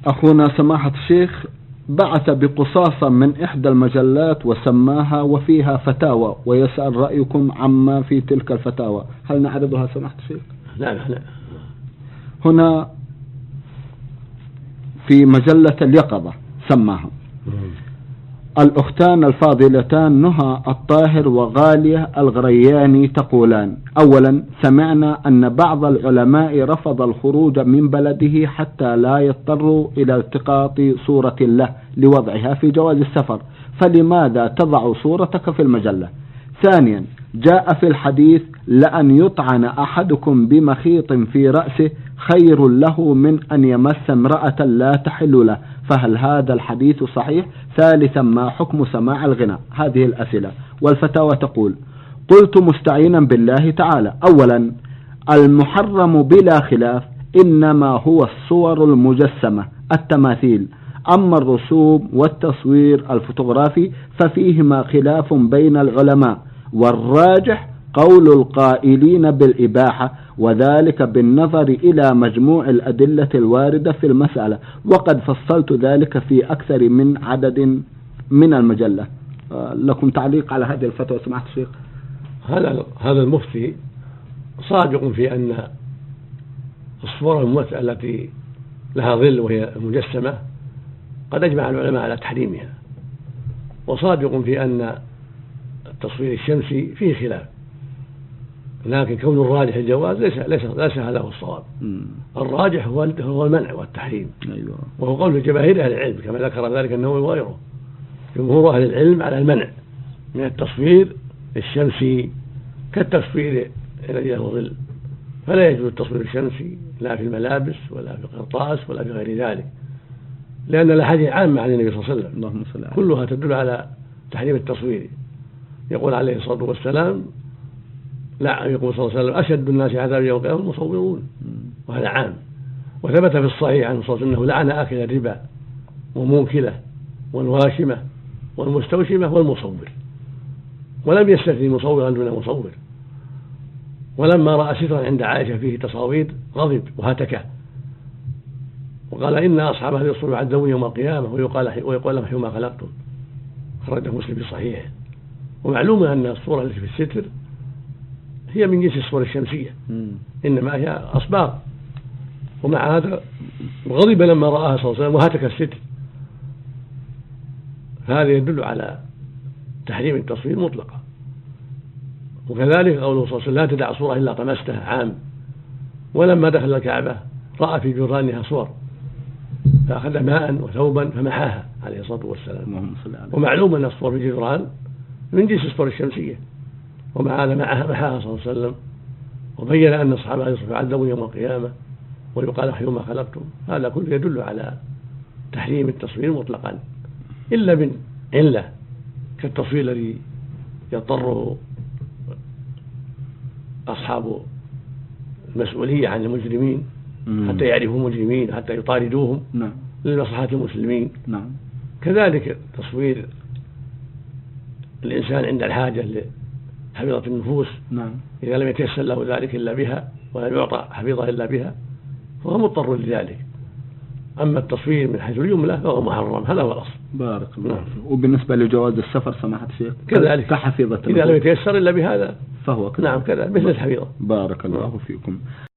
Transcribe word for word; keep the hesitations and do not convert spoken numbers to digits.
أخونا سماحة الشيخ بعث بقصاصة من إحدى المجلات وسماها وفيها فتاوى، ويسأل رأيكم عما في تلك الفتاوى، هل نعرضها سماحة الشيخ؟ لا لا لا. هنا في مجلة اليقظة سماها: الأختان الفاضلتان نهى الطاهر وغالية الغرياني تقولان: أولا، سمعنا أن بعض العلماء رفض الخروج من بلده حتى لا يضطروا إلى التقاط صورة له لوضعها في جواز السفر، فلماذا تضع صورتك في المجلة؟ ثانيا، جاء في الحديث: لأن يطعن أحدكم بمخيط في رأسه خير له من أن يمس امرأة لا تحل له، فهل هذا الحديث صحيح؟ ثالثا، ما حكم سماع الغناء؟ هذه الأسئلة. والفتاوى تقول: قلت مستعينا بالله تعالى: أولا، المحرم بلا خلاف إنما هو الصور المجسمة التماثيل، أما الرسوم والتصوير الفوتوغرافي ففيهما خلاف بين العلماء، والراجح قول القائلين بالإباحة، وذلك بالنظر إلى مجموع الأدلة الواردة في المسألة، وقد فصلت ذلك في أكثر من عدد من المجلة. لكم تعليق على هذه الفتوى سماحة الشيخ؟ هذا هذا المفتي صادق في أن الصور الممثلة التي لها ظل وهي مجسمة قد أجمع العلماء على تحريمها، وصادق في أن التصوير الشمسي فيه خلاف، لكن كون الراجح الجواز ليس ليس ليس هذا هو الصواب. الراجح هو هو المنع والتحريم. أيوة. وهو قول جماهير اهل العلم كما ذكر ذلك النووي وغيره. جمهور اهل العلم على المنع من التصوير الشمسي كالتصوير الذي له ظل، فلا يجوز التصوير الشمسي لا في الملابس ولا في القرطاس ولا في غير ذلك، لأن الأحاديث عامة عن النبي صلى الله عليه وسلم اللهم صل عليه كلها تدل على تحريم التصوير. يقول عليه الصلاة والسلام: لا، يقول صلى الله عليه وسلم: أشد الناس عذابا يوم القيامة المصورون، وهذا عام. وثبت في الصحيح عنه صلى الله عليه وسلم أنه لعن آكل الربا وموكله والواشمة والمستوشمة والمصور، ولم يستثني مصورا دون مصور. ولما رأى سترا عند عائشة فيه تصاوير غضب وهتكه وقال: إن أصحاب هذه الصور يعذبون يوم القيامة ويقال ويقال لهم حيثما خلقتم. خرجه مسلم في صحيحه. ومعلوم أن الصورة التي في الستر هي من جنس الصور الشمسية، إنما هي أصباغ. ومع هذا غضب لما رآها صلى الله عليه وسلم وهتك الستر. هذا يدل على تحريم التصوير مطلقا. وكذلك قوله صلى الله عليه وسلم: لا تدع صورة إلا طمستها، عام. ولما دخل الكعبة رأى في جدرانها صور فأخذ ماء وثوبا فمحاها عليه الصلاة والسلام. ومعلوم أن الصور في الجدران من جنس الصور الشمسية، ومع هذا محاها صلى الله عليه وسلم، وبين أن أصحابها يعذبون يوم القيامة ويقال حيثما خلقتم. هذا كله يدل على تحريم التصوير مطلقا، إلا من علة كالتصوير الذي يضطر أصحاب المسؤولية عن المجرمين حتى يعرفوا المجرمين حتى يطاردوهم لمصلحة المسلمين. نعم. كذلك تصوير الإنسان عند الحاجة لحفيظة النفوس. نعم. إذا لم يتيسر له ذلك إلا بها ولم يعطى حفيظة إلا بها فهو مضطر لذلك. أما التصوير من حيث الجملة فهو محرم، هذا هو الأصل. بارك الله فيك. وبالنسبة لجواز السفر سماحة الشيخ كذلك كحفيظة إذا لم يتيسر إلا بها هذا فهو كذلك. نعم كذا مثل الحفيظة. بارك الله فيكم.